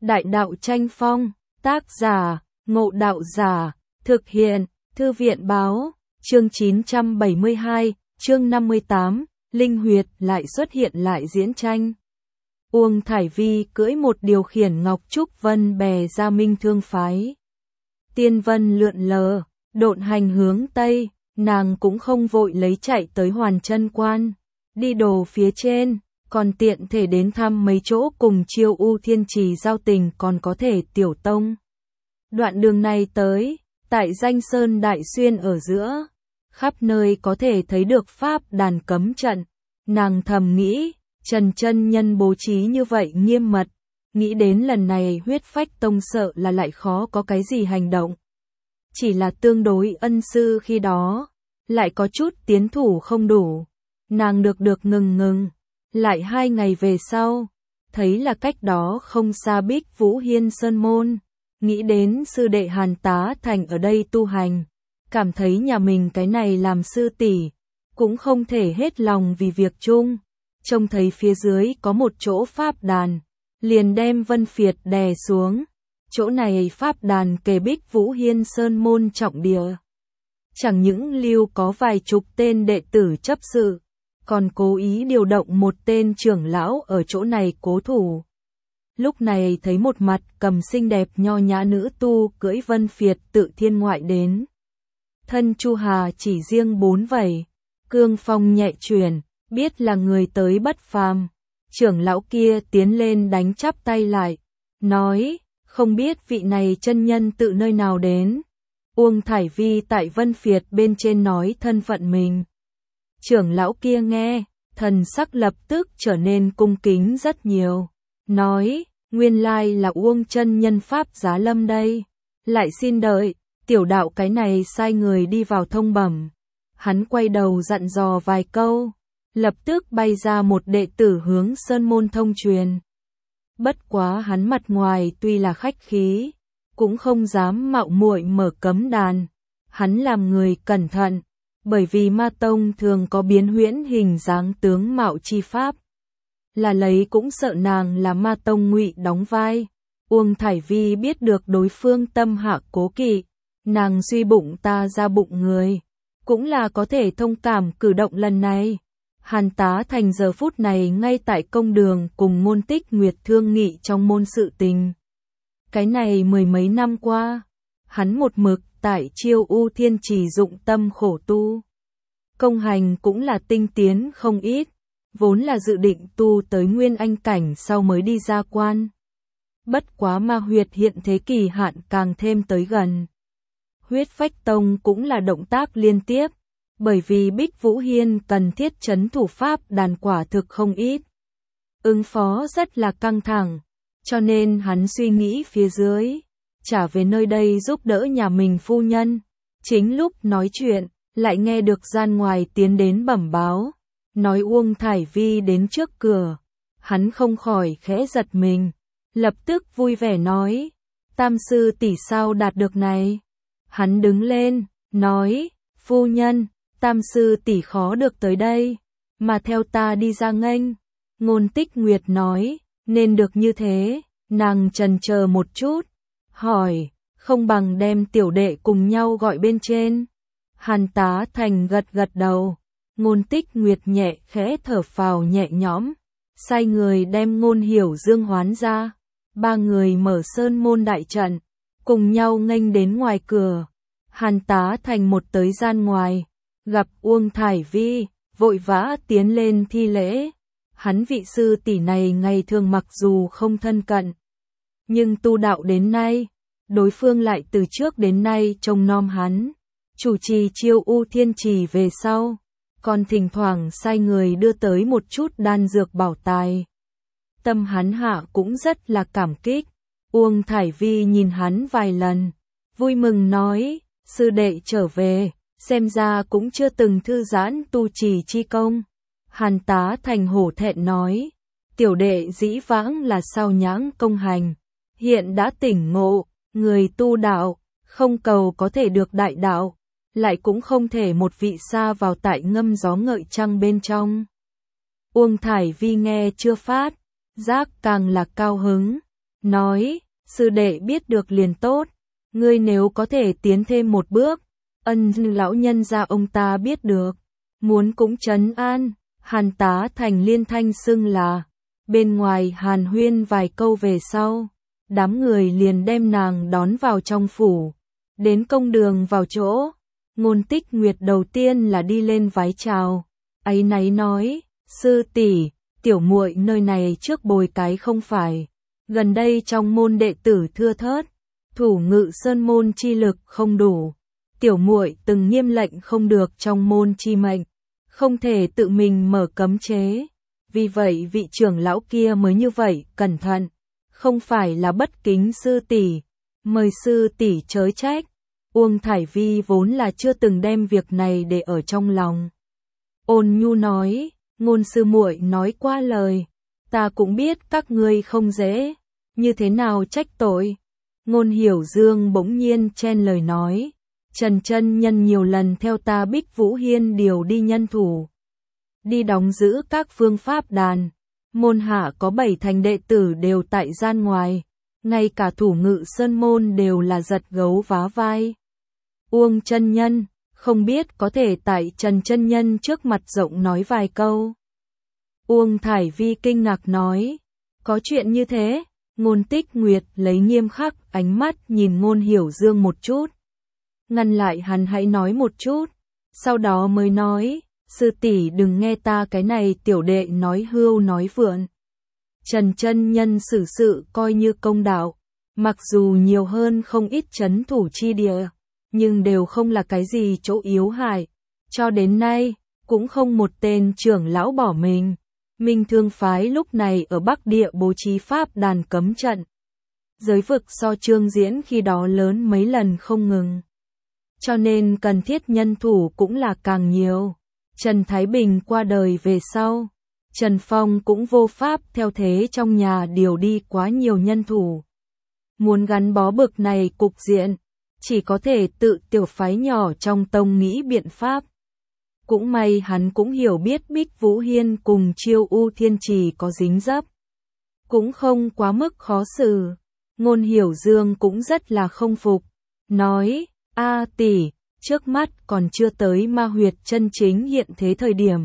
Đại đạo tranh phong, tác giả, Ngộ Đạo Giả, thực hiện, Thư viện báo, chương 972, chương 58, Linh Huyệt lại xuất hiện lại diễn tranh. Uông Thải Vi cưỡi một điều khiển Ngọc Trúc Vân bè ra Minh Thương phái. Tiên vân lượn lờ, độn hành hướng Tây, nàng cũng không vội lấy chạy tới Hoàn Chân Quan, đi đồ phía trên, còn tiện thể đến thăm mấy chỗ cùng Chiêu U Thiên Trì giao tình còn có thể tiểu tông. Đoạn đường này tới, tại Danh Sơn Đại Xuyên ở giữa, khắp nơi có thể thấy được pháp đàn cấm trận, nàng thầm nghĩ, Trần chân nhân bố trí như vậy nghiêm mật, nghĩ đến lần này Huyết Phách Tông sợ là lại khó có cái gì hành động. Chỉ là tương đối ân sư khi đó, lại có chút tiến thủ không đủ, nàng được ngừng, lại 2 ngày về sau, thấy là cách đó không xa Bích Vũ Hiên Sơn Môn, nghĩ đến sư đệ Hàn Tá Thành ở đây tu hành, cảm thấy nhà mình cái này làm sư tỷ, cũng không thể hết lòng vì việc chung, trông thấy phía dưới có một chỗ pháp đàn, liền đem Vân Phiệt đè xuống, chỗ này pháp đàn kề Bích Vũ Hiên Sơn Môn trọng địa. Chẳng những lưu có vài chục tên đệ tử chấp sự, còn cố ý điều động một tên trưởng lão ở chỗ này cố thủ. Lúc này thấy một mặt cầm xinh đẹp nho nhã nữ tu cưỡi Vân Phiệt tự thiên ngoại đến. Thân Chu Hà chỉ riêng 4 vẩy, cương phong nhẹ chuyển, biết là người tới bất phàm. Trưởng lão kia tiến lên đánh chắp tay lại, nói, không biết vị này chân nhân tự nơi nào đến. Uông Thải Vi tại Vân Phiệt bên trên nói thân phận mình. Trưởng lão kia nghe, thần sắc lập tức trở nên cung kính rất nhiều, nói, nguyên lai là Uông chân nhân pháp giá lâm đây, lại xin đợi, tiểu đạo cái này sai người đi vào thông bẩm. Hắn quay đầu dặn dò vài câu, lập tức bay ra một đệ tử hướng Sơn Môn thông truyền. Bất quá hắn mặt ngoài tuy là khách khí, cũng không dám mạo muội mở cấm đàn, hắn làm người cẩn thận. Bởi vì Ma Tông thường có biến huyễn hình dáng tướng mạo chi pháp, là lấy cũng sợ nàng là Ma Tông ngụy đóng vai. Uông Thải Vi biết được đối phương tâm hạ cố kỵ, nàng suy bụng ta ra bụng người, cũng là có thể thông cảm cử động lần này. Hàn Tá Thành giờ phút này ngay tại công đường cùng Ngôn Tích Nguyệt thương nghị trong môn sự tình. Cái này 10 mấy năm qua, hắn một mực tại Chiêu U Thiên Trì dụng tâm khổ tu. Công hành cũng là tinh tiến không ít, vốn là dự định tu tới Nguyên Anh cảnh sau mới đi ra quan. Bất quá ma huyệt hiện thế kỳ hạn càng thêm tới gần. Huyết Phách Tông cũng là động tác liên tiếp, bởi vì Bích Vũ Hiên cần thiết trấn thủ pháp đàn quả thực không ít. Ứng phó rất là căng thẳng, cho nên hắn suy nghĩ phía dưới, trả về nơi đây giúp đỡ nhà mình phu nhân. Chính lúc nói chuyện, lại nghe được gian ngoài tiến đến bẩm báo, nói Uông Thải Vi đến trước cửa. Hắn không khỏi khẽ giật mình, lập tức vui vẻ nói, tam sư tỷ sao đạt được này. Hắn đứng lên, nói, phu nhân, tam sư tỷ khó được tới đây, mà theo ta đi ra nghênh. Ngôn Tích Nguyệt nói, nên được như thế. Nàng chần chờ một chút, hỏi, không bằng đem tiểu đệ cùng nhau gọi bên trên. Hàn Tá Thành gật đầu, Ngôn Tích Nguyệt nhẹ khẽ thở phào nhẹ nhõm, sai người đem Ngôn Hiểu Dương hoán ra. 3 người mở Sơn Môn đại trận, cùng nhau nghênh đến ngoài cửa. Hàn Tá Thành một tới gian ngoài, gặp Uông Thải Vi, vội vã tiến lên thi lễ. Hắn vị sư tỷ này ngày thường mặc dù không thân cận, nhưng tu đạo đến nay, đối phương lại từ trước đến nay trông nom hắn, chủ trì Chiêu U Thiên Trì về sau, còn thỉnh thoảng sai người đưa tới một chút đan dược bảo tài. Tâm hắn hạ cũng rất là cảm kích. Uông Thải Vi nhìn hắn vài lần, vui mừng nói, sư đệ trở về, xem ra cũng chưa từng thư giãn tu trì chi công. Hàn Tá Thành hổ thẹn nói, tiểu đệ dĩ vãng là sao nhãng công hành, hiện đã tỉnh ngộ, người tu đạo, không cầu có thể được đại đạo, lại cũng không thể một vị sa vào tại ngâm gió ngợi trăng bên trong. Uông Thải Vi nghe chưa phát, giác càng là cao hứng, nói, sư đệ biết được liền tốt, ngươi nếu có thể tiến thêm một bước, ân lão nhân gia ông ta biết được, muốn cũng trấn an. Hàn Tá Thành liên thanh xưng là, bên ngoài hàn huyên vài câu về sau, đám người liền đem nàng đón vào trong phủ, đến công đường vào chỗ, Ngôn Tích Nguyệt đầu tiên là đi lên vái chào, áy náy nói, sư tỷ, tiểu muội nơi này trước bồi cái không phải, gần đây trong môn đệ tử thưa thớt, thủ ngự sơn môn chi lực không đủ, tiểu muội từng nghiêm lệnh không được trong môn chi mệnh, không thể tự mình mở cấm chế, vì vậy vị trưởng lão kia mới như vậy cẩn thận, không phải là bất kính sư tỷ, mời sư tỷ chớ trách. Uông Thải Vi vốn là chưa từng đem việc này để ở trong lòng. Ôn nhu nói, Ngôn sư muội nói qua lời, ta cũng biết các ngươi không dễ, như thế nào trách tội. Ngôn Hiểu Dương bỗng nhiên chen lời nói, Trần chân nhân nhiều lần theo ta Bích Vũ Hiên điều đi nhân thủ, đi đóng giữ các phương pháp đàn, môn hạ có 7 thành đệ tử đều tại gian ngoài, ngay cả thủ ngự sơn môn đều là giật gấu vá vai. Uông chân nhân, không biết có thể tại Trần chân nhân trước mặt rộng nói vài câu. Uông Thải Vi kinh ngạc nói, có chuyện như thế. Ngôn Tích Nguyệt lấy nghiêm khắc ánh mắt nhìn Ngôn Hiểu Dương một chút, ngăn lại hắn hãy nói một chút, sau đó mới nói, sư tỷ đừng nghe ta cái này tiểu đệ nói hưu nói vượn. Trần chân nhân xử sự coi như công đạo, mặc dù nhiều hơn không ít trấn thủ chi địa, nhưng đều không là cái gì chỗ yếu hại, cho đến nay cũng không một tên trưởng lão bỏ mình. Minh Thương phái lúc này ở Bắc Địa bố trí pháp đàn cấm trận. Giới vực so Trương Diễn khi đó lớn mấy lần không ngừng. Cho nên cần thiết nhân thủ cũng là càng nhiều. Trần Thái Bình qua đời về sau, Trần Phong cũng vô pháp theo thế trong nhà điều đi quá nhiều nhân thủ. Muốn gắn bó bực này cục diện, chỉ có thể tự tiểu phái nhỏ trong tông nghĩ biện pháp. Cũng may hắn cũng hiểu biết Bích Vũ Hiên cùng Chiêu U Thiên Trì có dính dấp, cũng không quá mức khó xử. Ngôn Hiểu Dương cũng rất là không phục, nói, a tỷ, trước mắt còn chưa tới ma huyệt chân chính hiện thế thời điểm.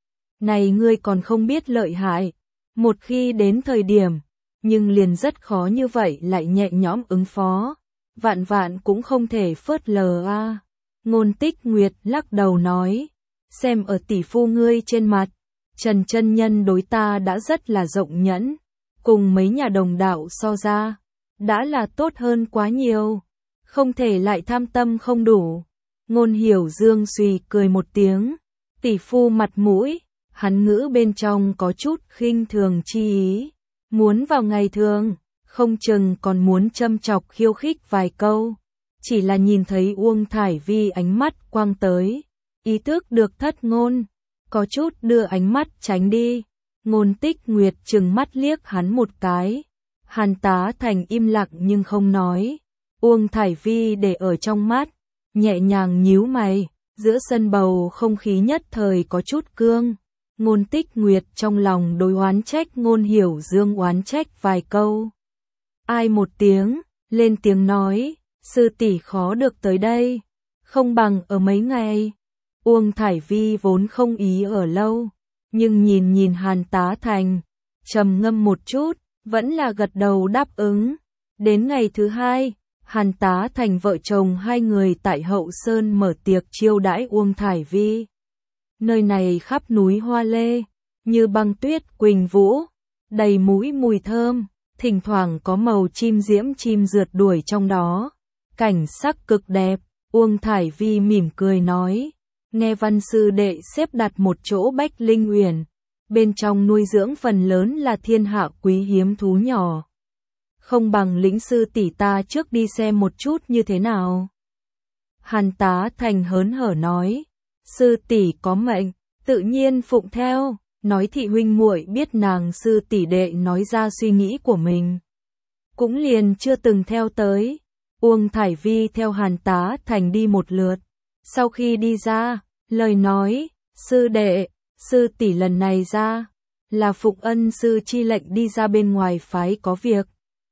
Này ngươi còn không biết lợi hại, một khi đến thời điểm, nhưng liền rất khó như vậy lại nhẹ nhõm ứng phó, vạn vạn cũng không thể phớt lờ a. Ngôn Tích Nguyệt lắc đầu nói, xem ở tỷ phu ngươi trên mặt, Trần chân nhân đối ta đã rất là rộng nhẫn, cùng mấy nhà đồng đạo so ra, đã là tốt hơn quá nhiều, không thể lại tham tâm không đủ. Ngôn Hiểu Dương suy cười một tiếng, tỷ phu mặt mũi, hắn ngữ bên trong có chút khinh thường chi ý, muốn vào ngày thường, không chừng còn muốn châm chọc khiêu khích vài câu, chỉ là nhìn thấy Uông Thải Vi ánh mắt quang tới, ý thức được thất ngôn, có chút đưa ánh mắt tránh đi. Ngôn Tích Nguyệt trừng mắt liếc hắn một cái, Hàn Tá Thành im lặng nhưng không nói. Uông Thải Vi để ở trong mắt, nhẹ nhàng nhíu mày, giữa sân bầu không khí nhất thời có chút cương. Ngôn Tích Nguyệt trong lòng đối oán trách Ngôn Hiểu Dương oán trách vài câu. Ai một tiếng, lên tiếng nói, sư tỷ khó được tới đây, không bằng ở mấy ngày. Uông Thải Vi vốn không ý ở lâu, nhưng nhìn Hàn Tá Thành, trầm ngâm một chút, vẫn là gật đầu đáp ứng. Đến ngày thứ hai, Hàn Tá Thành vợ chồng hai người tại Hậu Sơn mở tiệc chiêu đãi Uông Thải Vi. Nơi này khắp núi hoa lê, như băng tuyết quỳnh vũ, đầy mũi mùi thơm, thỉnh thoảng có màu chim diễm chim rượt đuổi trong đó. Cảnh sắc cực đẹp, Uông Thải Vi mỉm cười nói, nghe văn sư đệ xếp đặt một chỗ Bách Linh Uyển, bên trong nuôi dưỡng phần lớn là thiên hạ quý hiếm thú nhỏ. Không bằng lĩnh sư tỷ ta trước đi xem một chút như thế nào. Hàn Tá Thành hớn hở nói, sư tỷ có mệnh, tự nhiên phụng theo, nói thị huynh muội biết nàng sư tỷ đệ nói ra suy nghĩ của mình. Cũng liền chưa từng theo tới. Uông Thải Vi theo Hàn Tá Thành đi một lượt. Sau khi đi ra, lời nói, sư đệ, sư tỷ lần này ra, là phụng ân sư chi lệnh đi ra bên ngoài phái có việc.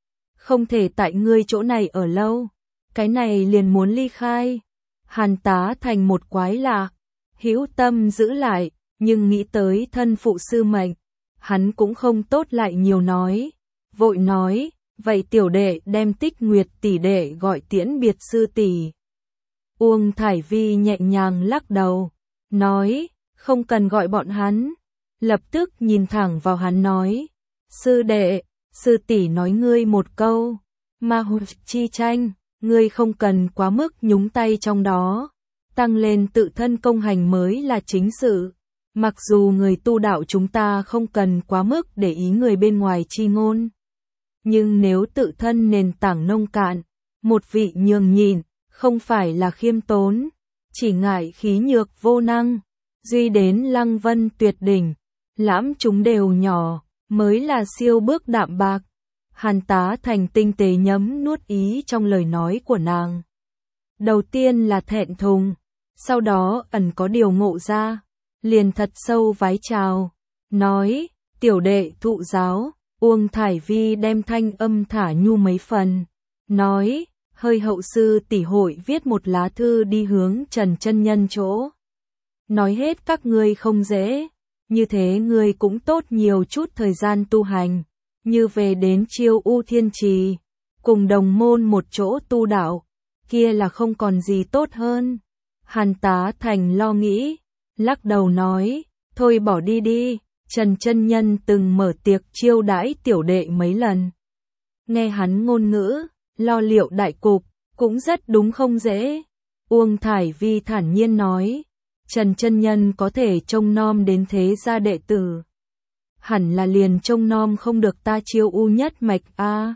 không thể tại ngươi chỗ này ở lâu, cái này liền muốn ly khai. Hàn Tá Thành một quái lạ, hữu tâm giữ lại, nhưng nghĩ tới thân phụ sư mệnh, hắn cũng không tốt lại nhiều nói, vội nói, vậy tiểu đệ đem Tích Nguyệt tỷ đệ gọi tiễn biệt sư tỷ. Uông Thải Vi nhẹ nhàng lắc đầu, nói, không cần gọi bọn hắn, lập tức nhìn thẳng vào hắn nói, sư đệ, sư tỷ nói ngươi một câu, ma hụt chi tranh, ngươi không cần quá mức nhúng tay trong đó, tăng lên tự thân công hành mới là chính sự. Mặc dù người tu đạo chúng ta không cần quá mức để ý người bên ngoài chi ngôn, nhưng nếu tự thân nền tảng nông cạn, một vị nhường nhịn, không phải là khiêm tốn, chỉ ngại khí nhược vô năng, duy đến lăng vân tuyệt đỉnh, lãm chúng đều nhỏ, mới là siêu bước đạm bạc. Hàn Tá Thành tinh tế nhấm nuốt ý trong lời nói của nàng. Đầu tiên là thẹn thùng, sau đó ẩn có điều ngộ ra, liền thật sâu vái chào, nói, tiểu đệ thụ giáo. Uông Thải Vi đem thanh âm thả nhu mấy phần, nói, hơi hậu sư tỷ hội viết một lá thư đi hướng Trần chân nhân chỗ. Nói hết các ngươi không dễ, như thế ngươi cũng tốt nhiều chút thời gian tu hành, như về đến Chiêu U Thiên Trì, cùng đồng môn một chỗ tu đạo, kia là không còn gì tốt hơn. Hàn Tá Thành lo nghĩ, lắc đầu nói, thôi bỏ đi đi. Trần chân nhân từng mở tiệc chiêu đãi tiểu đệ mấy lần. Nghe hắn ngôn ngữ, lo liệu đại cục, cũng rất đúng không dễ. Uông Thải Vi thản nhiên nói, Trần chân nhân có thể trông nom đến thế gia đệ tử. Hẳn là liền trông nom không được ta Chiêu U nhất mạch a.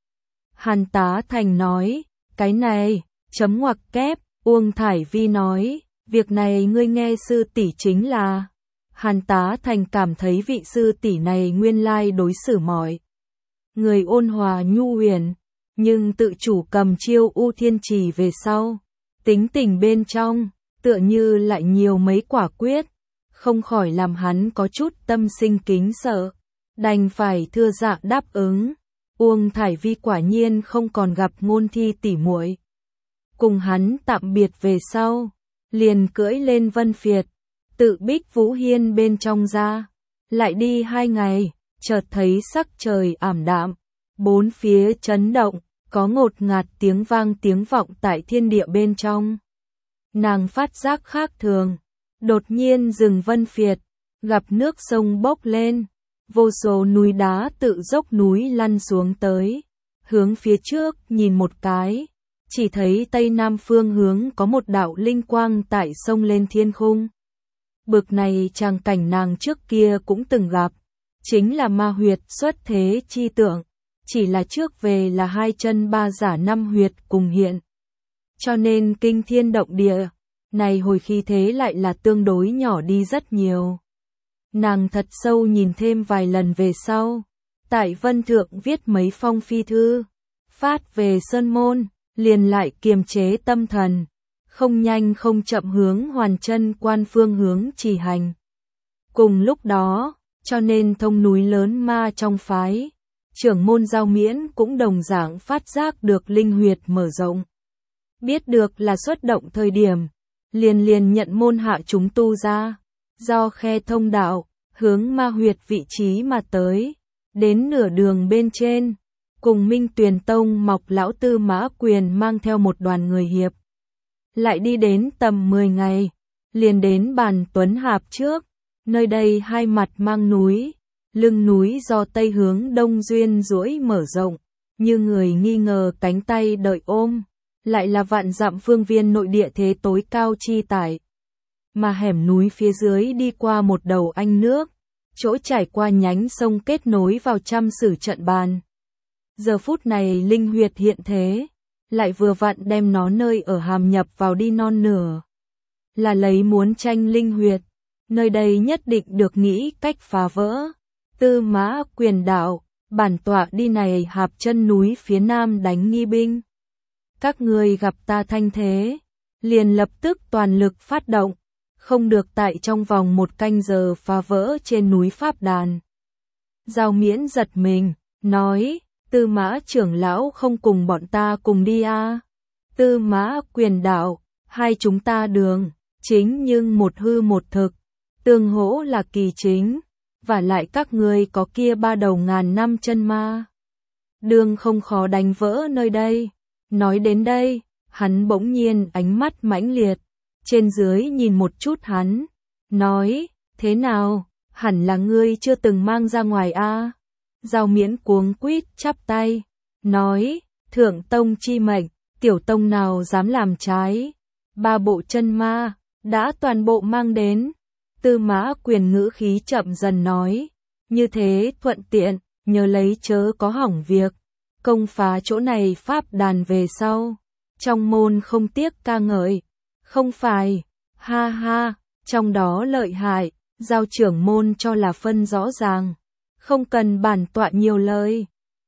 Hàn Tá Thành nói, cái này, chấm ngoặc kép. Uông Thải Vi nói, việc này ngươi nghe sư tỷ chính là. Hàn Tá Thành cảm thấy vị sư tỷ này nguyên lai đối xử mọi người ôn hòa nhu huyền, nhưng tự chủ cầm Chiêu U Thiên Trì về sau, tính tình bên trong, tựa như lại nhiều mấy quả quyết, không khỏi làm hắn có chút tâm sinh kính sợ, đành phải thưa dạ đáp ứng. Uông Thải Vi quả nhiên không còn gặp ngôn thi tỷ muội. Cùng hắn tạm biệt về sau, liền cưỡi lên Vân Phiệt, tự Bích Vũ Hiên bên trong ra, lại đi 2 ngày, chợt thấy sắc trời ảm đạm, bốn phía chấn động, có ngột ngạt tiếng vọng tại thiên địa bên trong. Nàng phát giác khác thường, đột nhiên dừng Vân Phiệt, gặp nước sông bốc lên, vô số núi đá tự dốc núi lăn xuống tới, hướng phía trước nhìn một cái, chỉ thấy tây nam phương hướng có một đạo linh quang tại sông lên thiên khung. Bực này tràng cảnh nàng trước kia cũng từng gặp, chính là ma huyệt xuất thế chi tượng, chỉ là trước về là 2 chân 3 giả 5 huyệt cùng hiện. Cho nên kinh thiên động địa, này hồi khi thế lại là tương đối nhỏ đi rất nhiều. Nàng thật sâu nhìn thêm vài lần về sau, tại vân thượng viết mấy phong phi thư, phát về Sơn Môn, liền lại kiềm chế tâm thần, không nhanh không chậm hướng Hoàn Chân Quan phương hướng chỉ hành. Cùng lúc đó, cho nên thông núi lớn ma trong phái, trưởng môn Giao Miễn cũng đồng dạng phát giác được linh huyệt mở rộng. Biết được là xuất động thời điểm, liền nhận môn hạ chúng tu ra, do khe thông đạo, hướng ma huyệt vị trí mà tới, đến nửa đường bên trên, cùng Minh Tuyền Tông Mọc lão Tư Mã Quyền mang theo một đoàn người hiệp. Lại đi đến tầm 10 ngày, liền đến Bàn Tuấn Hạp trước, nơi đây 2 mặt mang núi, lưng núi do tây hướng đông duyên duỗi mở rộng, như người nghi ngờ cánh tay đợi ôm, lại là vạn dặm phương viên nội địa thế tối cao chi tải. Mà hẻm núi phía dưới đi qua một đầu anh nước, chỗ trải qua nhánh sông kết nối vào trăm sử trận bàn. Giờ phút này linh huyệt hiện thế, lại vừa vặn đem nó nơi ở hàm nhập vào đi non nửa. Là lấy muốn tranh linh huyệt, nơi đây nhất định được nghĩ cách phá vỡ. Tư Mã Quyền đạo, bản tọa đi này Hạp chân núi phía nam đánh nghi binh. Các người gặp ta thanh thế, liền lập tức toàn lực phát động, không được tại trong vòng 1 canh giờ phá vỡ trên núi Pháp Đàn. Giao Miễn giật mình, nói, Tư Mã trưởng lão không cùng bọn ta cùng đi à? Tư Mã Quyền đạo, hai chúng ta đường chính nhưng một hư một thực, tương hỗ là kỳ chính, và lại các ngươi có kia ba đầu ngàn năm chân ma. Đường không khó đánh vỡ nơi đây. Nói đến đây, hắn bỗng nhiên ánh mắt mãnh liệt, trên dưới nhìn một chút hắn, nói, thế nào, hẳn là ngươi chưa từng mang ra ngoài a. Giao Miễn cuống quýt chắp tay, nói, thượng tông chi mệnh, tiểu tông nào dám làm trái, ba bộ chân ma, đã toàn bộ mang đến. Tư Mã Quyền ngữ khí chậm dần nói, như thế thuận tiện, nhớ lấy chớ có hỏng việc, công phá chỗ này pháp đàn về sau, trong môn không tiếc ca ngợi, không phải, ha ha, trong đó lợi hại, giao trưởng môn cho là phân rõ ràng, không cần bản tọa nhiều lời.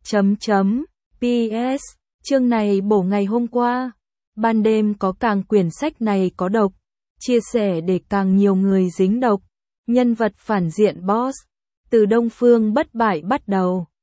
PS, chương này bổ ngày hôm qua, ban đêm có càng quyển sách này có độc, chia sẻ để càng nhiều người dính độc, nhân vật phản diện boss, từ Đông Phương bất bại bắt đầu.